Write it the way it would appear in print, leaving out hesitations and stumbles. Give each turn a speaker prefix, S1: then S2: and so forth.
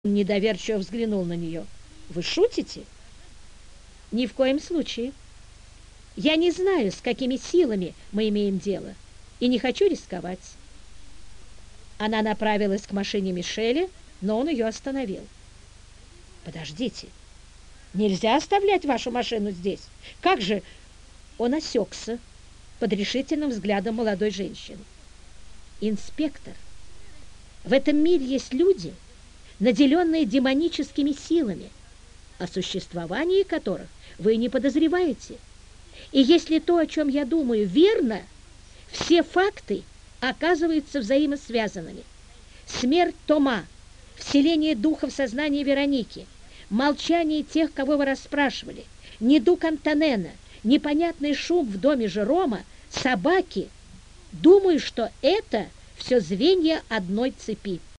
S1: Недоверчиво взглянул на нее. «Вы шутите?» «Ни в коем случае. Я не знаю, с какими силами мы имеем дело, и не хочу рисковать». Она направилась к машине Мишеля, но он ее остановил. «Подождите, нельзя оставлять вашу машину здесь. Как же...» Он осекся под решительным взглядом молодой женщины. «Инспектор, в этом мире есть люди, наделенные демоническими силами, о существовании которых вы не подозреваете. И если то, о чем я думаю, верно, все факты оказываются взаимосвязанными. Смерть Тома, вселение духа в сознание Вероники, молчание тех, кого вы расспрашивали, недуг Антонена, непонятный шум в доме Жерома, собаки. Думаю, что это все звенья одной цепи».